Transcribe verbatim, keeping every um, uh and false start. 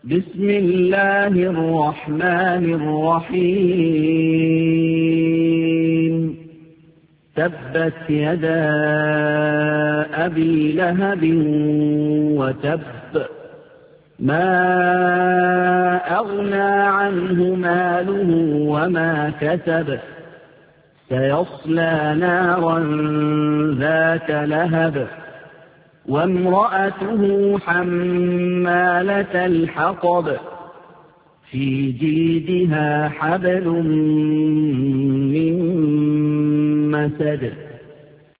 بسم الله الرحمن الرحيم تبت يدا أبي لهب وتب ما أغنى عنه ماله وما كسب سيصلى نارا ذات لهب وامرأته حمالة الحطب في جيدها حبل من مسد